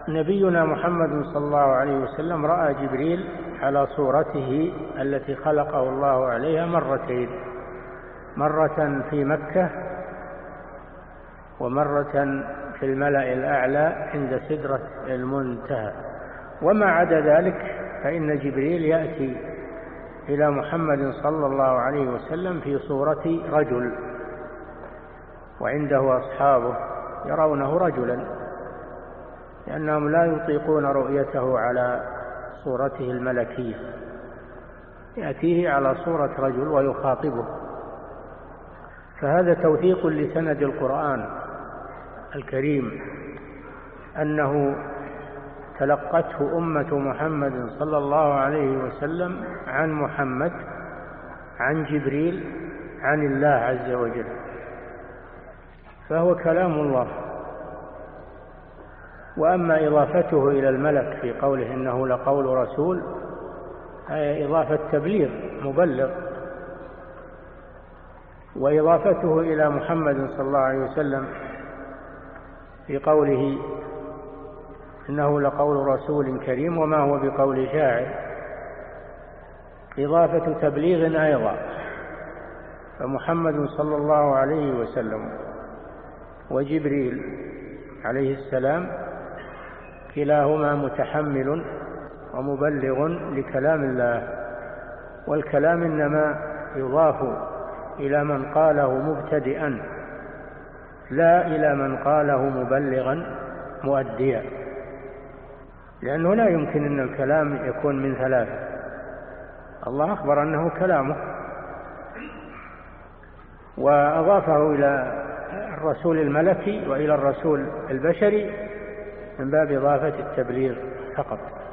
نبينا محمد صلى الله عليه وسلم رأى جبريل على صورته التي خلقه الله عليها مرتين، مرة في مكة ومرة في الملأ الأعلى عند سدرة المنتهى. وما عدا ذلك فإن جبريل يأتي إلى محمد صلى الله عليه وسلم في صورة رجل، وعنده أصحابه يرونه رجلا لأنهم لا يطيقون رؤيته على صورته الملكية، يأتيه على صورة رجل ويخاطبه. فهذا توثيق لسند القرآن الكريم أنه تلقته أمة محمد صلى الله عليه وسلم عن محمد عن جبريل عن الله عز وجل، فهو كلام الله. وأما إضافته إلى الملك في قوله إنه لقول رسول، هي إضافة تبليغ مبلغ، وإضافته إلى محمد صلى الله عليه وسلم في قوله إنه لقول رسول كريم وما هو بقول شاعر إضافة تبليغ أيضا. فمحمد صلى الله عليه وسلم وجبريل عليه السلام كلاهما متحمل ومبلغ لكلام الله، والكلام إنما يضاف إلى من قاله مبتدئا لا إلى من قاله مبلغا مؤديا، لأنه لا يمكن أن الكلام يكون من ثلاثة. الله أخبر أنه كلامه وأضافه إلى الرسول الملكي وإلى الرسول البشري من باب إضافة التبليغ فقط.